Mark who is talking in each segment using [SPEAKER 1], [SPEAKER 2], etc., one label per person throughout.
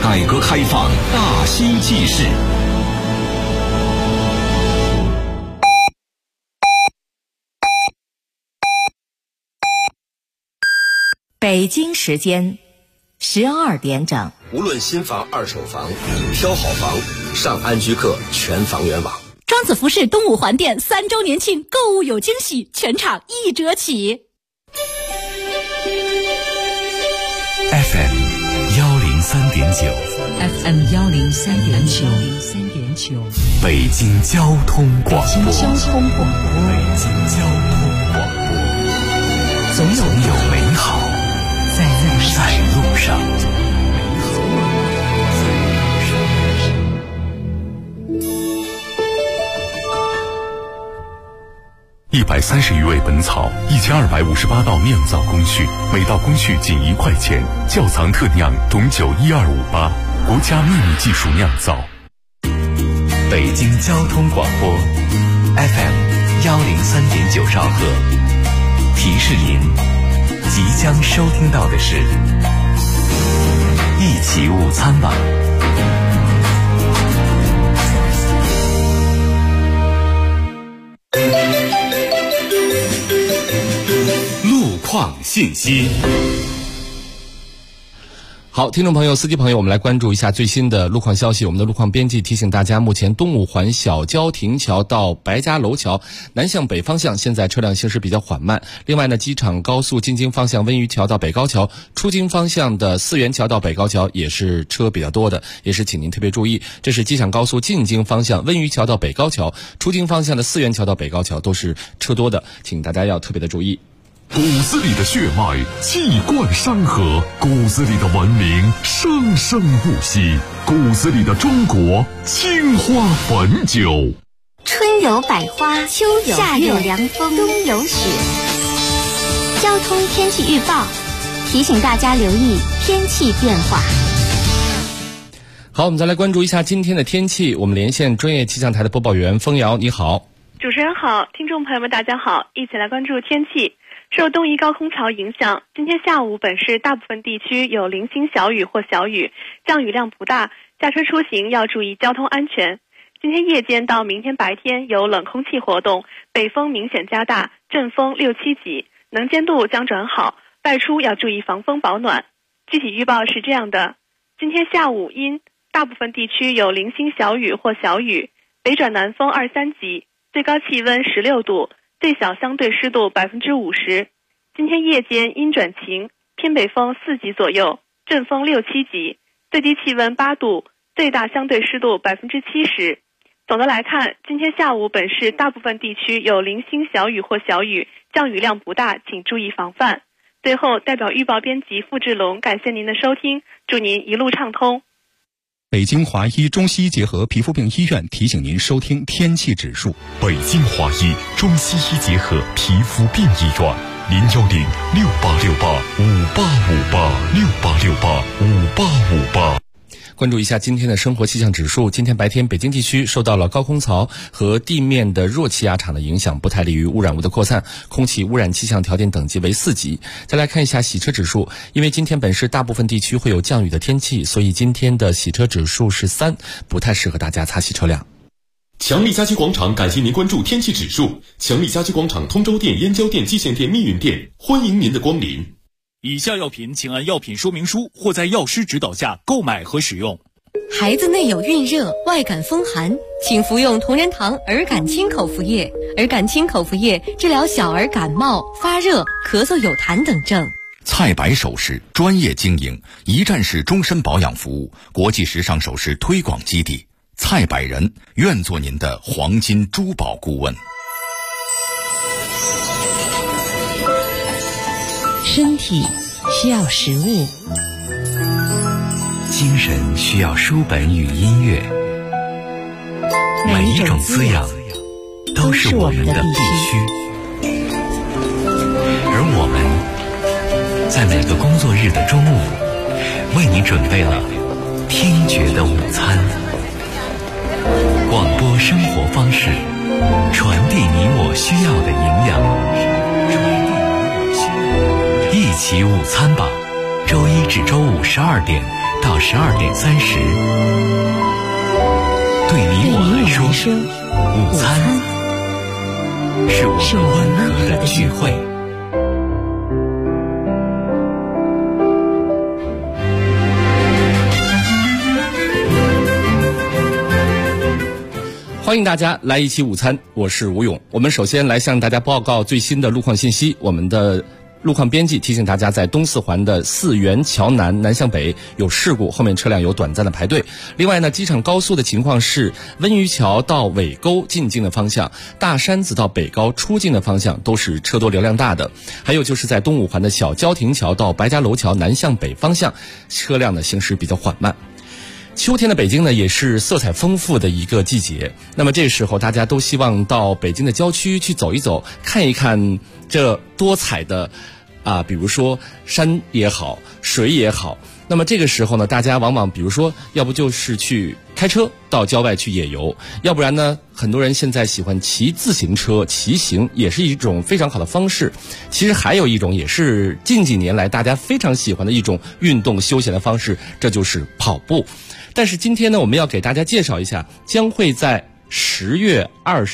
[SPEAKER 1] 改革开放大新纪事。
[SPEAKER 2] 北京时间12点整。
[SPEAKER 3] 无论新房、二手房，挑好房，上安居客全房源网。
[SPEAKER 4] 庄子服饰东五环店3周年庆购物有惊喜，全场1折起。
[SPEAKER 5] FM 103.9
[SPEAKER 2] FM 103.9
[SPEAKER 5] 北京交通广播。
[SPEAKER 2] 北京交通广播。
[SPEAKER 5] 总有美好在路上。130余味本草，1258道酿造工序，每道工序仅1块钱。窖藏特酿董酒12588，国家秘密技术酿造。北京交通广播 FM 103.9兆赫，提示您即将收听到的是一起午餐吧。路况信息。
[SPEAKER 6] 好，听众朋友、司机朋友，我们来关注一下最新的路况消息。我们的路况编辑提醒大家，目前东五环小郊亭桥到白家楼桥南向北方向现在车辆行驶比较缓慢。另外呢，机场高速进京方向温榆桥到北高桥，出京方向的四元桥到北高桥也是车比较多的，也是请您特别注意。这是机场高速进京方向温榆桥到北高桥，出京方向的四元桥到北高桥都是车多的，请大家要特别的注意。
[SPEAKER 5] 骨子里的血脉气贯山河，骨子里的文明生生不息，骨子里的中国青花汾酒。
[SPEAKER 7] 春有百花，秋有夏有凉风，冬有雪。交通天气预报提醒大家留意天气变化。
[SPEAKER 6] 好，我们再来关注一下今天的天气。我们连线专业气象台的播报员风瑶，你好。
[SPEAKER 8] 主持人好，听众朋友们大家好，一起来关注天气。受东移高空槽影响，今天下午本市大部分地区有零星小雨或小雨，降雨量不大，驾车出行要注意交通安全。今天夜间到明天白天有冷空气活动，北风明显加大，阵风6、7级，能见度将转好，外出要注意防风保暖。具体预报是这样的：今天下午阴，大部分地区有零星小雨或小雨，北转南风2、3级，最高气温16度，最小相对湿度50%。今天夜间阴转晴，偏北风4级左右，阵风6、7级，最低气温8度，最大相对湿度70%。总的来看，今天下午本市大部分地区有零星小雨或小雨，降雨量不大，请注意防范。最后，代表预报编辑付志龙感谢您的收听，祝您一路畅通。
[SPEAKER 9] 北京华医中西医结合皮肤病医院提醒您收听天气指数。
[SPEAKER 5] 北京华医中西医结合皮肤病医院，010-6868-5858，6868-5858。
[SPEAKER 6] 关注一下今天的生活气象指数。今天白天北京地区受到了高空槽和地面的弱气压场的影响，不太利于污染物的扩散，空气污染气象条件等级为4级。再来看一下洗车指数，因为今天本市大部分地区会有降雨的天气，所以今天的洗车指数是3，不太适合大家擦洗车辆。
[SPEAKER 10] 强力家居广场感谢您关注天气指数。强力家居广场通州店、燕郊店、蓟县店、密云店，欢迎您的光临。
[SPEAKER 11] 以下药品请按药品说明书或在药师指导下购买和使用。
[SPEAKER 12] 孩子内有孕热、外感风寒，请服用同仁堂儿感清口服液。儿感清口服液治疗小儿感冒、发热、咳嗽有痰等症。
[SPEAKER 13] 蔡白首饰专业经营，一站式终身保养服务，国际时尚首饰推广基地。蔡百人愿做您的黄金珠宝顾问。
[SPEAKER 2] 身体需要食物，
[SPEAKER 5] 精神需要书本与音乐，每一种滋养都是我们的必须。而我们在每个工作日的中午，为你准备了听觉的午餐。广播生活方式，传递你我需要的营养。一起午餐吧，周一至周五12点
[SPEAKER 1] 到12点30，对你我来说，午餐是我们温和的聚会。
[SPEAKER 6] 欢迎大家来一起午餐，我是吴勇。我们首先来向大家报告最新的路况信息。我们的路况编辑提醒大家，在东四环的4元桥南向北有事故，后面车辆有短暂的排队。另外呢，机场高速的情况是温榆桥到尾沟进京的方向，大山子到北高出境的方向都是车多流量大的。还有就是在东五环的小交亭桥到白家楼桥南向北方向，车辆的行驶比较缓慢。秋天的北京呢，也是色彩丰富的一个季节。那么这个时候，大家都希望到北京的郊区去走一走，看一看这多彩的比如说山也好，水也好。那么这个时候呢，大家往往比如说，要不就是去开车到郊外去野游，要不然呢，很多人现在喜欢骑自行车、骑行，也是一种非常好的方式。其实还有一种也是近几年来大家非常喜欢的一种运动休闲的方式，这就是跑步。但是今天呢，我们要给大家介绍一下，将会在10月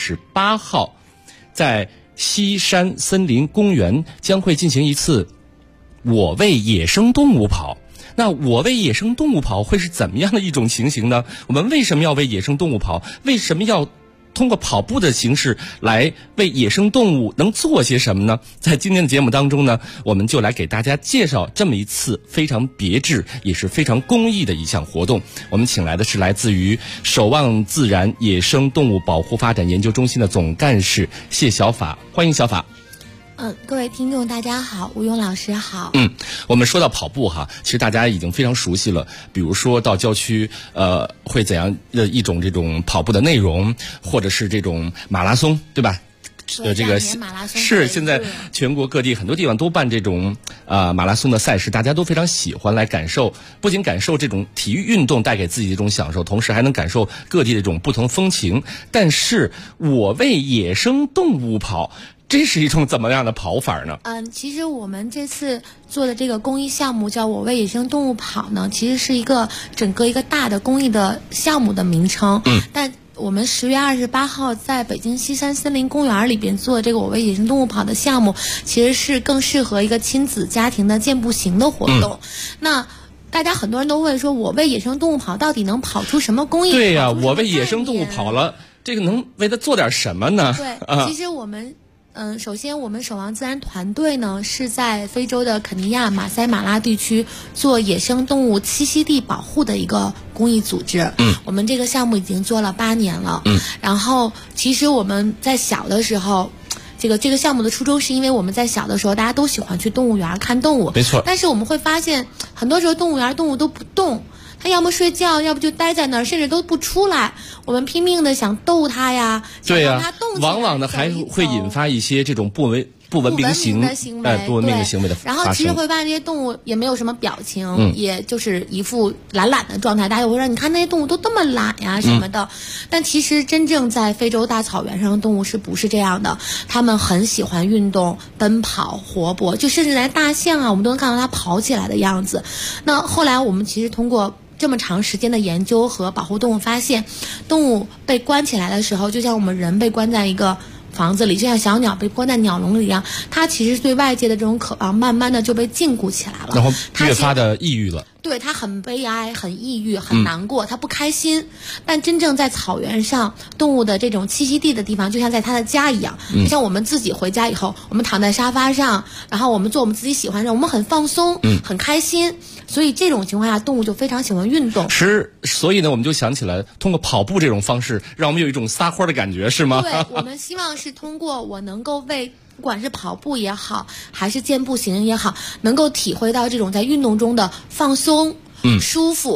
[SPEAKER 6] 28号，在西山森林公园将会进行一次我为野生动物跑。那我为野生动物跑会是怎么样的一种情形呢？我们为什么要为野生动物跑？为什么要通过跑步的形式来为野生动物能做些什么呢？在今天的节目当中呢，我们就来给大家介绍这么一次非常别致也是非常公益的一项活动。我们请来的是来自于守望自然野生动物保护发展研究中心的总干事谢小法，欢迎小法。
[SPEAKER 14] 各位听众大家好，吴勇老师好。
[SPEAKER 6] 我们说到跑步哈，其实大家已经非常熟悉了。比如说到郊区，会怎样的一种这种跑步的内容，或者是这种马拉松，对吧？这个是现在全国各地很多地方都办这种马拉松的赛事，大家都非常喜欢来感受，不仅感受这种体育运动带给自己的一种享受，同时还能感受各地的这种不同风情。但是我为野生动物跑，这是一种怎么样的跑法呢？
[SPEAKER 14] 其实我们这次做的这个公益项目叫我为野生动物跑呢，其实是整个一个大的公益的项目的名称。但我们10月28号在北京西山森林公园里边做这个我为野生动物跑的项目，其实是更适合一个亲子家庭的健步行的活动。那大家很多人都问说，我为野生动物跑到底能跑出什么公益？
[SPEAKER 6] 对呀，我为野生动物跑了，这个能为它做点什么呢？
[SPEAKER 14] 对，其实我们首先我们守望自然团队呢是在非洲的肯尼亚马赛马拉地区做野生动物栖息地保护的一个公益组织。我们这个项目已经做了8年了。然后其实我们在小的时候，这个项目的初衷是因为我们在小的时候大家都喜欢去动物园看动物，
[SPEAKER 6] 没错。
[SPEAKER 14] 但是我们会发现很多时候动物园动物都不动，它要么睡觉，要不就待在那儿，甚至都不出来。我们拼命的想逗它呀，
[SPEAKER 6] 对呀，
[SPEAKER 14] 想让它动起来，
[SPEAKER 6] 往往呢还会引发一些这种不文明的行为的发生。
[SPEAKER 14] 然后其实会发现这些动物也没有什么表情，也就是一副懒懒的状态。大家会说，你看那些动物都这么懒呀什么的。但其实真正在非洲大草原上的动物是不是这样的？它们很喜欢运动、奔跑、活泼，就甚至连大象啊，我们都能看到它跑起来的样子。那后来我们其实通过这么长时间的研究和保护动物，发现动物被关起来的时候，就像我们人被关在一个房子里，就像小鸟被关在鸟笼里一样，它其实对外界的这种渴望慢慢的就被禁锢起来了，
[SPEAKER 6] 然后越发的抑郁了。
[SPEAKER 14] 对，他很悲哀、很抑郁、很难过，他不开心。但真正在草原上，动物的这种栖息地的地方，就像在他的家一样。就像我们自己回家以后，我们躺在沙发上，然后我们做我们自己喜欢的，我们很放松，很开心。所以这种情况下，动物就非常喜欢运动。
[SPEAKER 6] 所以呢，我们就想起来，通过跑步这种方式，让我们有一种撒欢的感觉，是吗？
[SPEAKER 14] 对，我们希望是通过我能够为不管是跑步也好，还是健步行也好，能够体会到这种在运动中的放松、舒服、开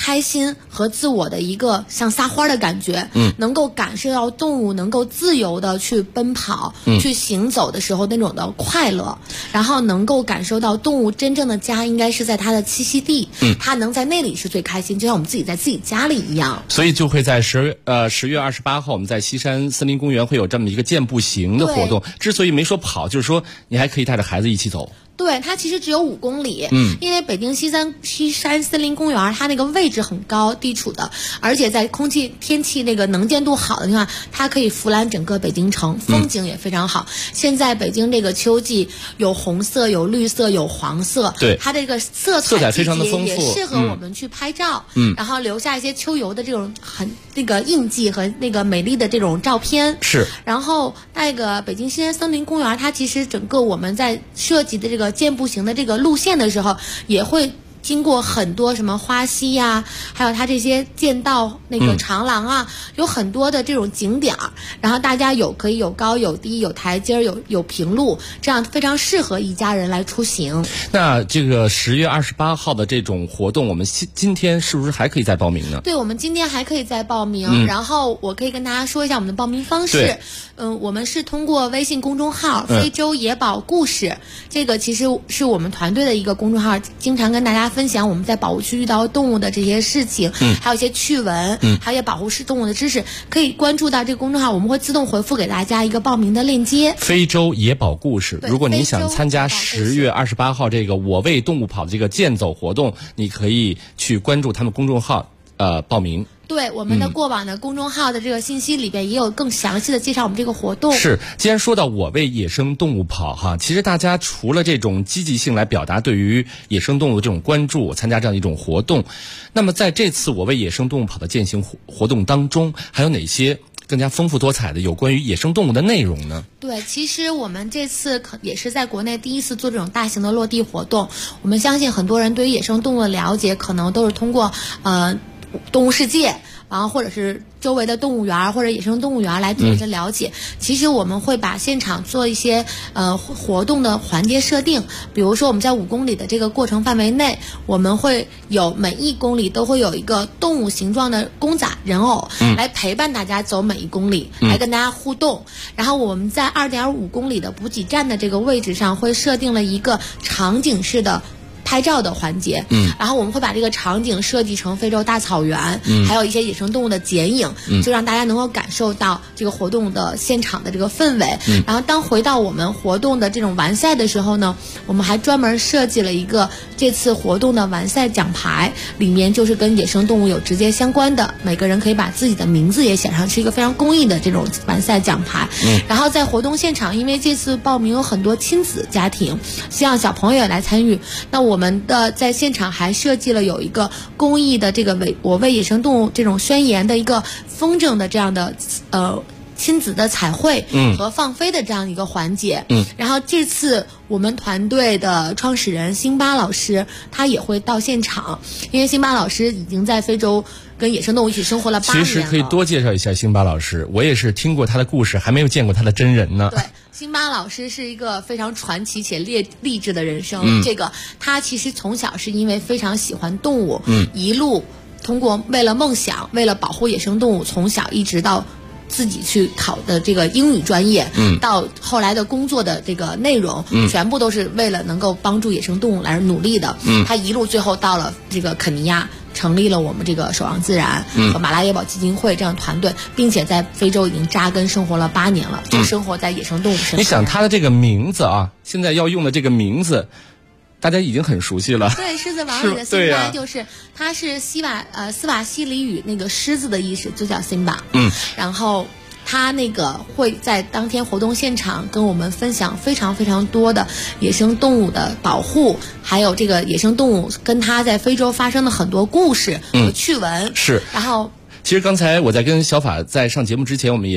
[SPEAKER 14] 开心和自我的一个像撒欢的感觉，能够感受到动物能够自由的去奔跑，去行走的时候那种的快乐，然后能够感受到动物真正的家应该是在它的栖息地，它能在那里是最开心，就像我们自己在自己家里一样。
[SPEAKER 6] 所以就会在10月28号，我们在西山森林公园会有这么一个健步行的活动。之所以没说跑，就是说你还可以带着孩子一起走。
[SPEAKER 14] 对，它其实只有5公里，因为北京西山森林公园它那个位置很高，地处的，而且在天气那个能见度好的地方，它可以俯览整个北京城，风景也非常好。现在北京这个秋季有红色、有绿色、有黄色，
[SPEAKER 6] 对，
[SPEAKER 14] 它这个色彩
[SPEAKER 6] 非常的丰富，
[SPEAKER 14] 也适合我们去拍照，然后留下一些秋游的这种很那个印记和那个美丽的这种照片。
[SPEAKER 6] 是，
[SPEAKER 14] 然后那个北京西山森林公园，它其实整个我们在设计的这个健步行的这个路线的时候，也会经过很多什么花溪呀，还有它这些剑道那个长廊啊，有很多的这种景点儿，然后大家可以有高有低，有台阶有平路，这样非常适合一家人来出行。
[SPEAKER 6] 那这个10月28号的这种活动，我们今天是不是还可以再报名呢？
[SPEAKER 14] 对，我们今天还可以再报名，然后我可以跟大家说一下我们的报名方式。我们是通过微信公众号非洲野保故事，这个其实是我们团队的一个公众号，经常跟大家分享我们在保护区遇到动物的这些事情，还有一些趣闻，还有一些保护动物的知识，可以关注到这个公众号，我们会自动回复给大家一个报名的链接。
[SPEAKER 6] 非洲野保故事，如果您想参加10月28号这个我为动物跑的这个健走活动，你可以去关注他们公众号报名。
[SPEAKER 14] 对，我们的过往的公众号的这个信息里边也有更详细的介绍我们这个活动。
[SPEAKER 6] 是，既然说到我为野生动物跑哈，其实大家除了这种积极性来表达对于野生动物的这种关注，参加这样一种活动，那么在这次我为野生动物跑的践行活动当中，还有哪些更加丰富多彩的有关于野生动物的内容呢？
[SPEAKER 14] 对，其实我们这次也是在国内第一次做这种大型的落地活动。我们相信很多人对于野生动物的了解，可能都是通过动物世界，然后或者是周围的动物园或者野生动物园来做一些了解。其实我们会把现场做一些活动的环节设定，比如说我们在5公里的这个过程范围内，我们会有每1公里都会有一个动物形状的公仔人偶来陪伴大家走每1公里，来跟大家互动。然后我们在2.5公里的补给站的这个位置上会设定了一个场景式的拍照的环节，然后我们会把这个场景设计成非洲大草原，还有一些野生动物的剪影，就让大家能够感受到这个活动的现场的这个氛围。然后当回到我们活动的这种完赛的时候呢，我们还专门设计了一个这次活动的完赛奖牌，里面就是跟野生动物有直接相关的，每个人可以把自己的名字也写上，是一个非常公益的这种完赛奖牌。然后在活动现场，因为这次报名有很多亲子家庭，希望小朋友也来参与，那我们的在现场还设计了有一个公益的这个我为野生动物这种宣言的一个风筝的这样的亲子的彩绘和放飞的这样一个环节。然后这次我们团队的创始人辛巴老师他也会到现场，因为辛巴老师已经在非洲跟野生动物一起生活了8年了。
[SPEAKER 6] 其实可以多介绍一下辛巴老师，我也是听过他的故事，还没有见过他的真人呢。
[SPEAKER 14] 对，辛巴老师是一个非常传奇且励志的人生。这个他其实从小是因为非常喜欢动物，一路通过为了梦想，为了保护野生动物，从小一直到自己去考的这个英语专业，到后来的工作的这个内容，全部都是为了能够帮助野生动物来努力的。他一路最后到了这个肯尼亚，成立了我们这个守望自然和马拉野保基金会这样团队，并且在非洲已经扎根生活了8年了，就生活在野生动物身上。
[SPEAKER 6] 你想他的这个名字啊，现在要用的这个名字，大家已经很熟悉了。
[SPEAKER 14] 对，狮子王里的辛巴就是它是斯瓦西里语那个狮子的意思，就叫辛巴。然后他那个会在当天活动现场跟我们分享非常非常多的野生动物的保护，还有这个野生动物跟他在非洲发生的很多故事和趣闻。
[SPEAKER 6] 是。
[SPEAKER 14] 然后
[SPEAKER 6] 其实刚才我在跟小法在上节目之前，我们也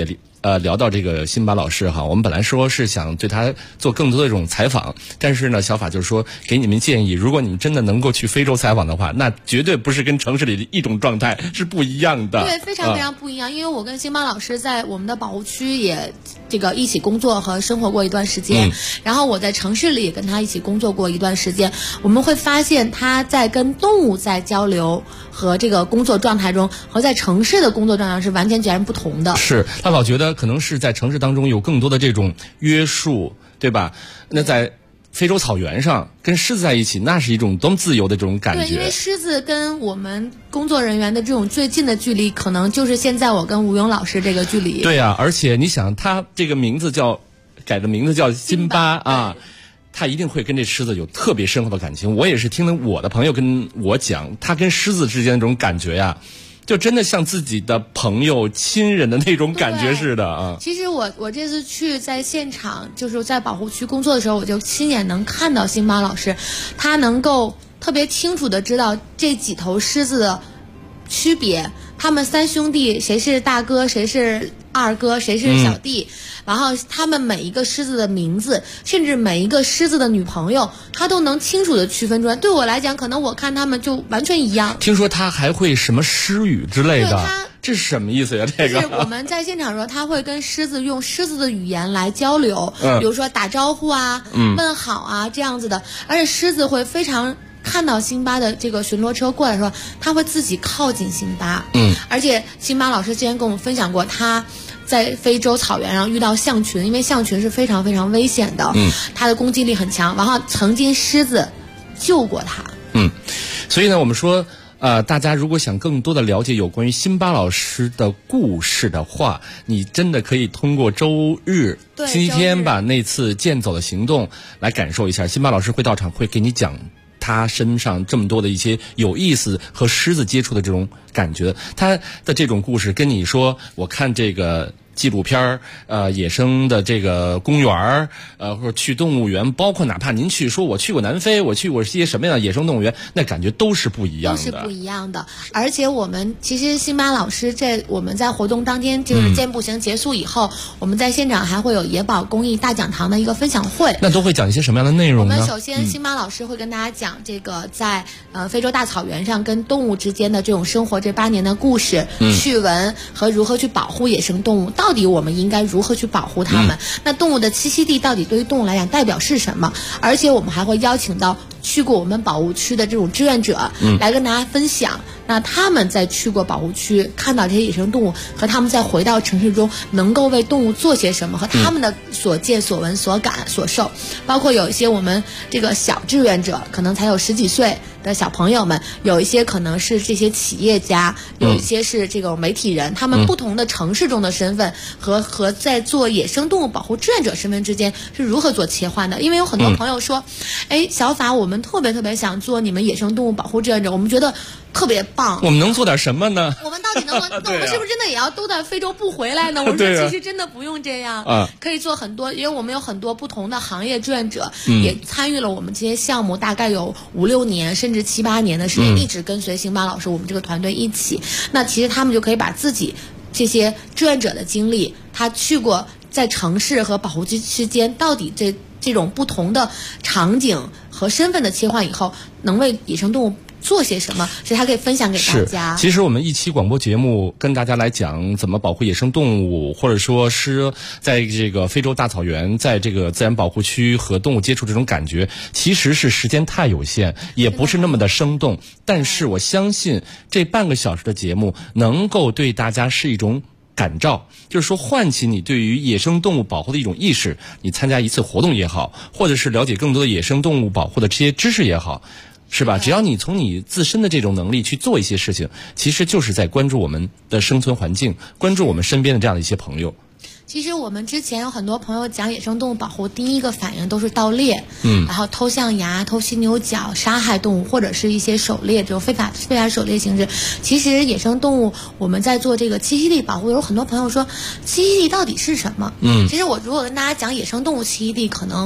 [SPEAKER 6] 聊到这个辛巴老师哈，我们本来说是想对他做更多的这种采访，但是呢，小法就是说给你们建议，如果你们真的能够去非洲采访的话，那绝对不是跟城市里的一种状态，是不一样的。
[SPEAKER 14] 对，非常非常不一样。因为我跟辛巴老师在我们的保护区也这个一起工作和生活过一段时间，然后我在城市里也跟他一起工作过一段时间，我们会发现他在跟动物在交流和这个工作状态中，和在城市的工作状态是完全截然不同的。
[SPEAKER 6] 是，他老觉得可能是在城市当中有更多的这种约束，对吧？那在非洲草原上跟狮子在一起，那是一种多么自由的这种感觉。
[SPEAKER 14] 对，因为狮子跟我们工作人员的这种最近的距离，可能就是现在我跟吴勇老师这个距离。
[SPEAKER 6] 对啊，而且你想，他这个名字改的名字叫辛巴啊，他一定会跟这狮子有特别深厚的感情。我也是听了我的朋友跟我讲，他跟狮子之间的这种感觉呀，就真的像自己的朋友、亲人的那种感觉似的啊！
[SPEAKER 14] 其实我这次去在现场，就是在保护区工作的时候，我就亲眼能看到辛巴老师，他能够特别清楚的知道这几头狮子的区别，他们三兄弟谁是大哥，谁是二哥，谁是小弟，然后他们每一个狮子的名字，甚至每一个狮子的女朋友，他都能清楚的区分出来。对我来讲，可能我看他们就完全一样。
[SPEAKER 6] 听说他还会什么狮语之类的，这是什么意思呀？这个
[SPEAKER 14] 是我们在现场的时候，他会跟狮子用狮子的语言来交流，比如说打招呼啊、问好啊这样子的，而且狮子会非常。看到辛巴的这个巡逻车过来的时候，他会自己靠近辛巴。而且辛巴老师之前跟我们分享过，他在非洲草原上遇到象群，因为象群是非常非常危险的，他的攻击力很强，然后曾经狮子救过他。
[SPEAKER 6] 所以呢，我们说。大家如果想更多的了解有关于辛巴老师的故事的话，你真的可以通过周日、星期天吧那次健走的行动来感受一下。辛巴老师会到场，会给你讲他身上这么多的一些有意思和狮子接触的这种感觉。他的这种故事跟你说，我看这个纪录片野生的这个公园或者去动物园，包括哪怕您说我去过南非，我去过一些什么样的野生动物园，那感觉都是不一样的，
[SPEAKER 14] 都是不一样的。而且我们其实辛巴老师我们在活动当天就是健步行结束以后，我们在现场还会有野保公益大讲堂的一个分享会。
[SPEAKER 6] 那都会讲一些什么样的内容呢？
[SPEAKER 14] 我们首先辛巴老师会跟大家讲这个在非洲大草原上跟动物之间的这种生活这8年的故事、趣闻和如何去保护野生动物。到底我们应该如何去保护它们？那动物的栖息地到底对于动物来讲代表是什么？而且我们还会邀请到去过我们保护区的这种志愿者来跟大家分享，那他们在去过保护区看到这些野生动物，和他们再回到城市中能够为动物做些什么，和他们的所见所闻所感所受。包括有一些我们这个小志愿者，可能才有10几岁的小朋友们，有一些可能是这些企业家，有一些是这个媒体人，他们不同的城市中的身份和在做野生动物保护志愿者身份之间是如何做切换的。因为有很多朋友说，小法我们特别想做你们野生动物保护志愿者，我们觉得特别棒，
[SPEAKER 6] 我们能做点什么呢？
[SPEAKER 14] 我们到底能那我们是不是真的也要都在非洲不回来呢？我说其实真的不用这样，可以做很多，因为我们有很多不同的行业志愿者也参与了我们这些项目，大概有5、6年甚至7、8年的时间，一直跟随辛巴老师我们这个团队一起。那其实他们就可以把自己这些志愿者的经历，他去过在城市和保护区之间到底这种不同的场景和身份的切换以后，能为野生动物做些什么，所以他可以分享给大家。
[SPEAKER 6] 其实我们一期广播节目跟大家来讲怎么保护野生动物，或者说是在这个非洲大草原，在这个自然保护区和动物接触这种感觉，其实是时间太有限，也不是那么的生动。但是我相信这半个小时的节目能够对大家是一种感召，就是说唤起你对于野生动物保护的一种意识。你参加一次活动也好，或者是了解更多的野生动物保护的这些知识也好，是吧？只要你从你自身的这种能力去做一些事情，其实就是在关注我们的生存环境，关注我们身边的这样的一些朋友。
[SPEAKER 14] 其实我们之前有很多朋友讲野生动物保护，第一个反应都是盗猎，然后偷象牙、偷犀牛角、杀害动物，或者是一些狩猎，这种非法狩猎形式。其实野生动物我们在做这个栖息地保护，有很多朋友说栖息地到底是什么？其实我如果跟大家讲野生动物栖息地，可能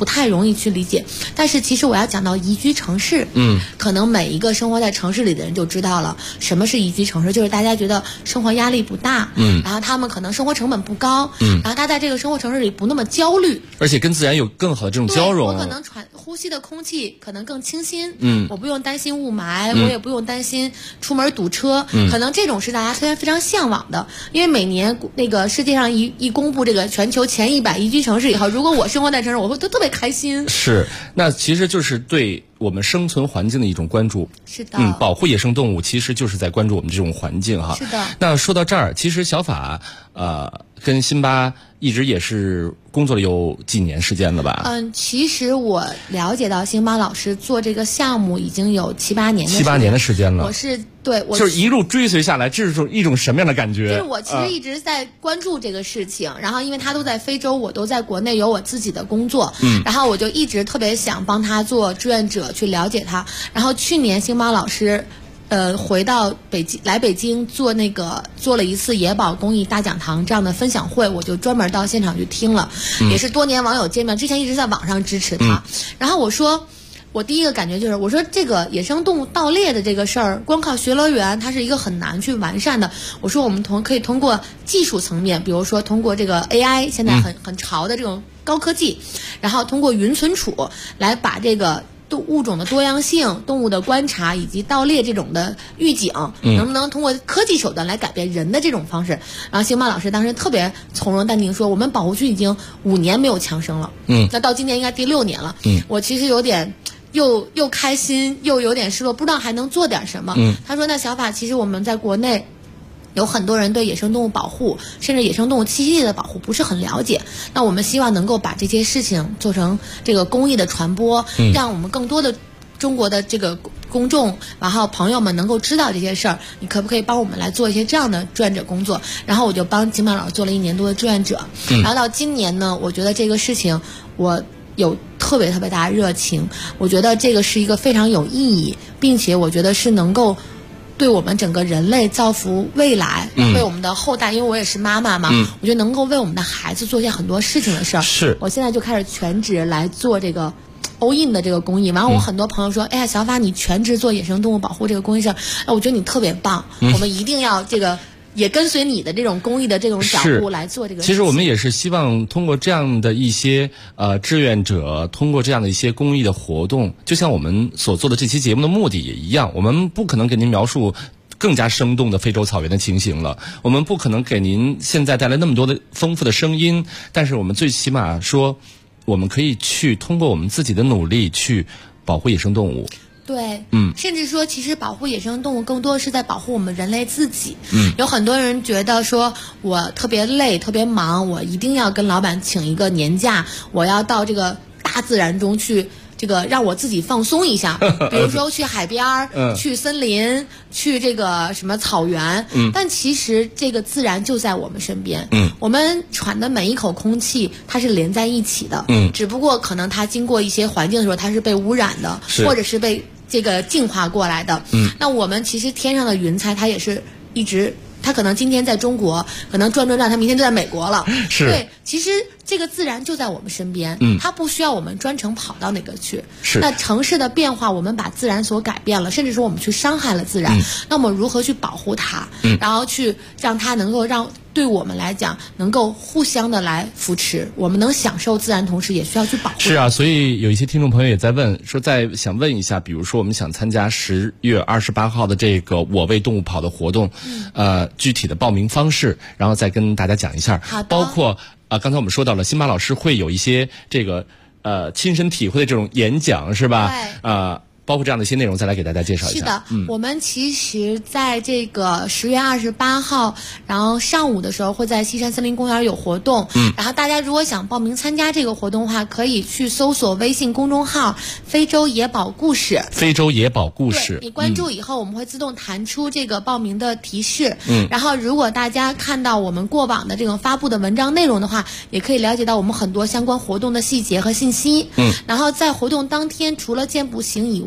[SPEAKER 14] 不太容易去理解。但是其实我要讲到宜居城市，可能每一个生活在城市里的人就知道了什么是宜居城市，就是大家觉得生活压力不大，然后他们可能生活成本不高，然后他在这个生活城市里不那么焦虑，
[SPEAKER 6] 而且跟自然有更好的这种交融。
[SPEAKER 14] 我可能呼吸的空气可能更清新，我不用担心雾霾，我也不用担心出门堵车，可能这种是大家非常向往的。因为每年那个世界上一公布这个全球前100宜居城市以后，如果我生活在城市，我会特别开心。
[SPEAKER 6] 是，那其实就是对我们生存环境的一种关注。
[SPEAKER 14] 是的，
[SPEAKER 6] 保护野生动物其实就是在关注我们这种环境哈。
[SPEAKER 14] 是的。
[SPEAKER 6] 那说到这儿，其实小法跟辛巴一直也是工作了有几年时间了吧？
[SPEAKER 14] 其实我了解到辛巴老师做这个项目已经有7、8年
[SPEAKER 6] 的时间了。
[SPEAKER 14] 我
[SPEAKER 6] 就是一路追随下来，这是一种什么样的感觉？
[SPEAKER 14] 就是我其实一直在关注这个事情，然后因为他都在非洲，我都在国内有我自己的工作，然后我就一直特别想帮他做志愿者去了解他。然后去年辛巴老师回到北京做了一次野保公益大讲堂这样的分享会，我就专门到现场去听了，也是多年网友见面，之前一直在网上支持他。然后我第一个感觉就是，我说这个野生动物盗猎的这个事儿，光靠学乐园它是一个很难去完善的。我说我们可以通过技术层面，比如说通过这个 AI 现在很潮的这种高科技，然后通过云存储来把这个物种的多样性、动物的观察以及盗猎这种的预警，能不能通过科技手段来改变人的这种方式？然后辛巴老师当时特别从容淡定说，我们保护区已经5年没有强生了，那到今年应该第6年了。我其实有点又开心又有点失落，不知道还能做点什么。他说那小法其实我们在国内有很多人对野生动物保护甚至野生动物栖息地的保护不是很了解，那我们希望能够把这些事情做成这个公益的传播，让我们更多的中国的这个公众然后朋友们能够知道这些事儿，你可不可以帮我们来做一些这样的志愿者工作？然后我就帮金曼老师做了1年多的志愿者，然后到今年呢，我觉得这个事情我有特别大的热情，我觉得这个是一个非常有意义，并且我觉得是能够对我们整个人类造福未来，为我们的后代，因为我也是妈妈嘛，我觉得能够为我们的孩子做一些很多事情的事儿。
[SPEAKER 6] 是，
[SPEAKER 14] 我现在就开始全职来做这个all in 的这个公益。然后我很多朋友说，哎呀，小法你全职做野生动物保护这个公益事儿，我觉得你特别棒，我们一定要这个。也跟随你的这种公益的这种脚步来做这个事情。
[SPEAKER 6] 其实我们也是希望通过这样的一些志愿者，通过这样的一些公益的活动，就像我们所做的这期节目的目的也一样，我们不可能给您描述更加生动的非洲草原的情形了，我们不可能给您现在带来那么多的丰富的声音，但是我们最起码说，我们可以去通过我们自己的努力去保护野生动物。
[SPEAKER 14] 对，甚至说，其实保护野生动物更多的是在保护我们人类自己。有很多人觉得说，我特别累、特别忙，我一定要跟老板请一个年假，我要到这个大自然中去，这个让我自己放松一下，比如说去海边、去森林、去这个什么草原。但其实这个自然就在我们身边。我们喘的每一口空气，它是连在一起的。只不过可能它经过一些环境的时候，它是被污染的，或者是被这个净化过来的。那我们其实天上的云彩，它也是一直，它可能今天在中国，可能转，它明天就在美国了。
[SPEAKER 6] 是，
[SPEAKER 14] 对，其实这个自然就在我们身边，它不需要我们专程跑到哪个去。
[SPEAKER 6] 是，
[SPEAKER 14] 那城市的变化，我们把自然所改变了，甚至说我们去伤害了自然，那我们如何去保护它？然后去让它能够对我们来讲能够互相的来扶持，我们能享受自然，同时也需要去保护。
[SPEAKER 6] 是啊，所以有一些听众朋友也在问，说想问一下，比如说我们想参加10月28号的这个我为动物跑的活动，具体的报名方式，然后再跟大家讲一下。
[SPEAKER 14] 好的。
[SPEAKER 6] 包括刚才我们说到了，辛巴老师会有一些这个亲身体会的这种演讲，是吧？
[SPEAKER 14] 对。
[SPEAKER 6] 包括这样的一些内容，再来给大家介绍一下。
[SPEAKER 14] 是的，我们其实在这个10月28号，然后上午的时候会在西山森林公园有活动。然后大家如果想报名参加这个活动的话，可以去搜索微信公众号“非洲野保故事”。
[SPEAKER 6] 非洲野保故事，
[SPEAKER 14] 你关注以后，我们会自动弹出这个报名的提示。然后如果大家看到我们过往的这种发布的文章内容的话，也可以了解到我们很多相关活动的细节和信息。然后在活动当天，除了健步行以外，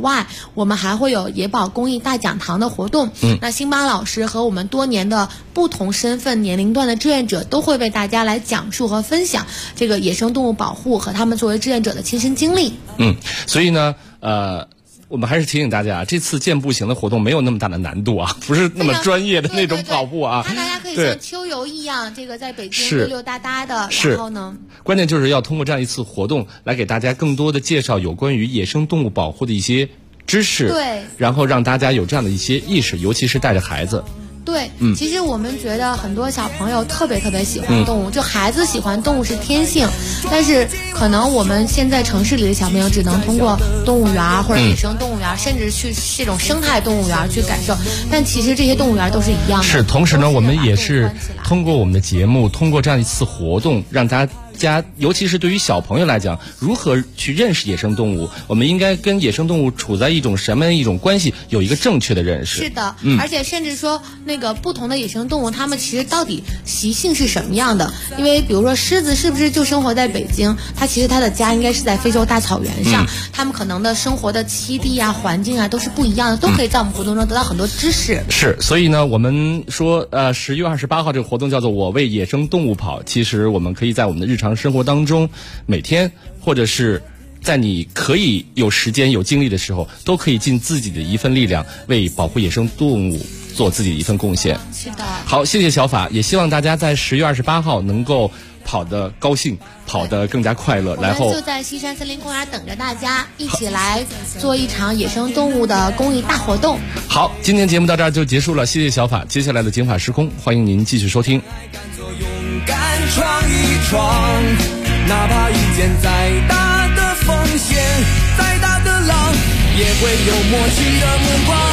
[SPEAKER 14] 外，我们还会有野保公益大讲堂的活动。那辛巴老师和我们多年的不同身份年龄段的志愿者都会为大家来讲述和分享这个野生动物保护和他们作为志愿者的亲身经历。
[SPEAKER 6] 所以呢，我们还是提醒大家，这次健步行的活动没有那么大的难度啊，不是那么专业的那种跑步啊。
[SPEAKER 14] 大家可以像秋游一样，这个在北京溜溜达达的，然后呢，
[SPEAKER 6] 关键就是要通过这样一次活动来给大家更多的介绍有关于野生动物保护的一些知识，
[SPEAKER 14] 对，
[SPEAKER 6] 然后让大家有这样的一些意识，尤其是带着孩子。
[SPEAKER 14] 对，其实我们觉得很多小朋友特别喜欢动物，就孩子喜欢动物是天性，但是可能我们现在城市里的小朋友只能通过动物园或者野生动物园，甚至去这种生态动物园去感受，但其实这些动物园都是一样的。
[SPEAKER 6] 是，同时呢，我们也是通过我们的节目，通过这样一次活动，让大家，尤其是对于小朋友来讲，如何去认识野生动物，我们应该跟野生动物处在一种什么样一种关系，有一个正确的认识。
[SPEAKER 14] 是的，而且甚至说那个不同的野生动物，它们其实到底习性是什么样的？因为比如说狮子是不是就生活在北京？它其实它的家应该是在非洲大草原上，它们可能的生活的栖地啊、环境啊都是不一样的，都可以在我们活动中得到很多知识。
[SPEAKER 6] 是，所以呢，我们说10月28号这个活动叫做我为野生动物跑，其实我们可以在我们的日常生活当中，每天或者是在你可以有时间有精力的时候，都可以尽自己的一份力量，为保护野生动物做自己的一份贡献。
[SPEAKER 14] 是的。
[SPEAKER 6] 好，谢谢小法，也希望大家在10月28号能够跑得高兴，跑得更加快乐。然后
[SPEAKER 14] 就在西山森林公园等着大家一起来做一场野生动物的公益大活动。
[SPEAKER 6] 好，今天节目到这儿就结束了，谢谢小法。接下来的警法时空，欢迎您继续收听。
[SPEAKER 1] 勇敢闯一闯，哪怕遇见再大的风险，再大的浪，也会有默契的目光。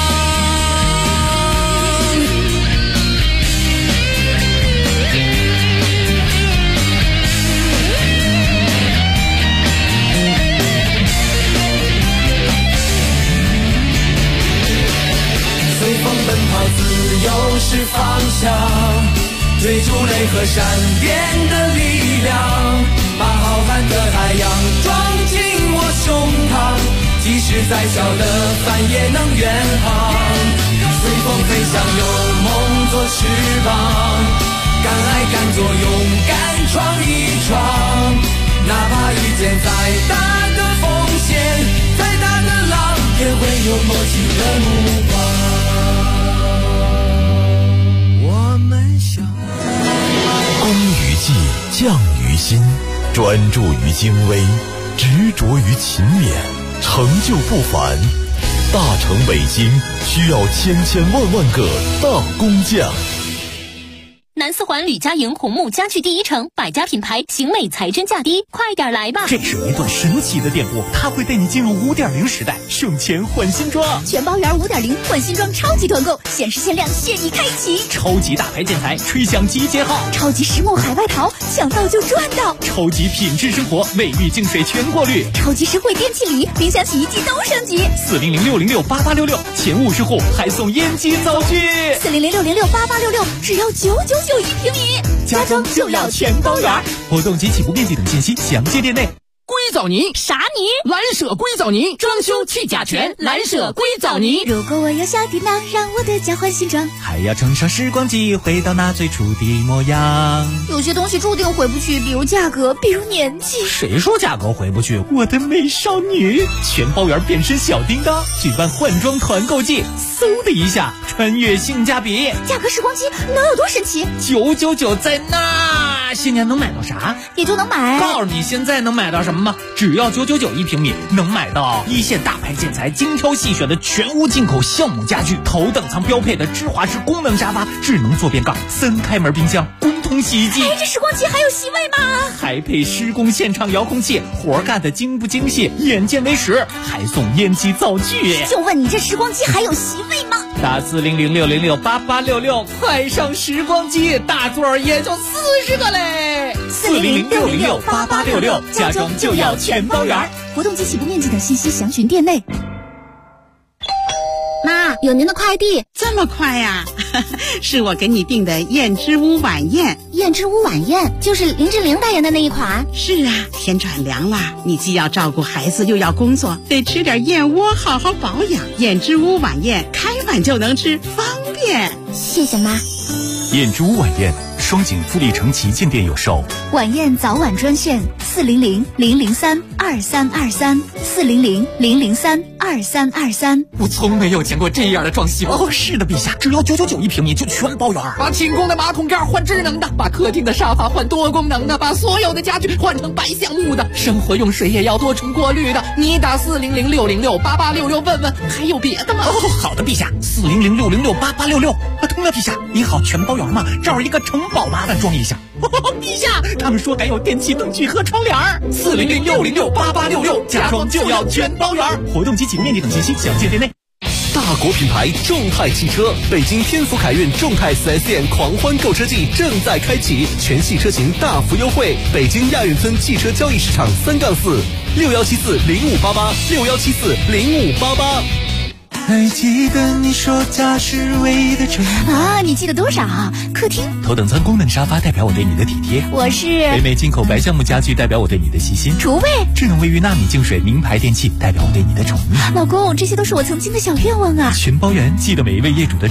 [SPEAKER 1] 随风奔跑，自由是方向。追逐雷和闪电的力量，把浩瀚的海洋装进我胸膛，即使再小的帆也能远航。随风飞翔，有梦做翅膀，敢爱敢做，勇敢闯一闯。哪怕遇见再大的风险，再大的浪，也会有默契的目光。
[SPEAKER 15] 工于技，匠于心，专注于精微，执着于勤勉，成就不凡。大成北京需要千千万万个大工匠。
[SPEAKER 4] 南四环吕家营红木家具第一城，百家品牌，型美才真价低，快点来吧！
[SPEAKER 11] 这是一段神奇的电波，它会带你进入5.0时代，省钱换新装。
[SPEAKER 4] 全包圆5.0换新装超级团购，限时限量，现已开启。
[SPEAKER 11] 超级大牌建材，吹响集结号。
[SPEAKER 4] 超级实木海外淘，抢到就赚到。
[SPEAKER 11] 超级品质生活，卫浴净水全过滤。
[SPEAKER 4] 超级实惠电器礼，冰箱、洗衣机都升级。
[SPEAKER 11] 400-606-8866，前50户还送烟机灶具。
[SPEAKER 4] 400-606-8866，只要999一平米。
[SPEAKER 11] 家装就要全包圆。活动及起步面积等信息详见店内。
[SPEAKER 16] 硅藻泥
[SPEAKER 4] 啥泥？
[SPEAKER 16] 蓝舍硅藻泥，装修去甲醛，蓝舍硅藻泥。
[SPEAKER 4] 如果我有小电脑，让我的家换新装，
[SPEAKER 17] 还要乘上时光机，回到那最初的模样。
[SPEAKER 4] 有些东西注定回不去，比如价格，比如年纪。
[SPEAKER 17] 谁说价格回不去？
[SPEAKER 11] 我的美少女，全包圆变身小叮当，举办换装团购季，嗖的一下穿越性价比。
[SPEAKER 4] 价格时光机能有多神奇
[SPEAKER 11] ？999在那，
[SPEAKER 17] 新年能买到啥？
[SPEAKER 4] 也就能买。
[SPEAKER 17] 告诉你现在能买到什么吗？
[SPEAKER 11] 只要999一平米，能买到
[SPEAKER 17] 一线大牌建材，精挑细选的全屋进口橡木家具，头等舱标配的芝华士功能沙发，智能坐便杠，3开门冰箱，滚筒洗衣机。
[SPEAKER 4] 这时光机还有席位吗？
[SPEAKER 11] 还配施工现场遥控器，活干的精不精细，眼见为实，还送烟机灶具。
[SPEAKER 4] 就问你这时光机还有席位吗？
[SPEAKER 11] 打400-606-8866，快上时光机，大座也就40个嘞。
[SPEAKER 4] 400-606-8866，
[SPEAKER 11] 家装就要全包圆。
[SPEAKER 4] 活动及起步面积等信息详询店内。
[SPEAKER 18] 妈，
[SPEAKER 7] 有您的快递。
[SPEAKER 18] 这么快呀？是我给你订的燕之屋晚宴。
[SPEAKER 7] 燕之屋晚宴就是林志玲代言的那一款。
[SPEAKER 18] 是啊，天转凉了，你既要照顾孩子又要工作，得吃点燕窝好好保养。燕之屋晚宴开碗就能吃，方便。
[SPEAKER 7] 谢谢妈。
[SPEAKER 17] 燕之屋晚宴，双井富力城旗舰店有售。
[SPEAKER 7] 晚宴早晚专线400-003-2323，400-003-2323。
[SPEAKER 11] 我从没有见过这样的装修。
[SPEAKER 17] 哦，是的，陛下，只要999一平米就全包圆。
[SPEAKER 11] 把清宫的马桶盖换智能的，把客厅的沙发换多功能的，把所有的家具换成白橡木的，生活用水也要多重过滤的。你打400-606-8866问问，还有别的吗？
[SPEAKER 17] 哦，好的，陛下，400-606-8866。对了，陛下，你好，全包圆嘛，这儿一个城堡，麻烦装一下。陛下，他们说还有电器、灯具和窗帘。400-606-8866，家装就要全包圆。活动及其面积等信息，详见店内。
[SPEAKER 3] 大国品牌众泰汽车，北京天府凯运众泰 4S 店狂欢购车季正在开启，全系车型大幅优惠。北京亚运村汽车交易市场3-46174-0588，6174-0588。
[SPEAKER 1] 还记得你说家是唯一的城
[SPEAKER 7] 啊？你记得多少？客厅
[SPEAKER 17] 头等舱功能沙发代表我对你的体贴，
[SPEAKER 7] 我是
[SPEAKER 17] 北美进口白橡木家具代表我对你的细心，
[SPEAKER 7] 厨卫
[SPEAKER 17] 智能卫浴纳米净水名牌电器代表我对你的宠溺。
[SPEAKER 7] 老公，这些都是我曾经的小愿望啊！
[SPEAKER 17] 全包圆，记得每一位业主的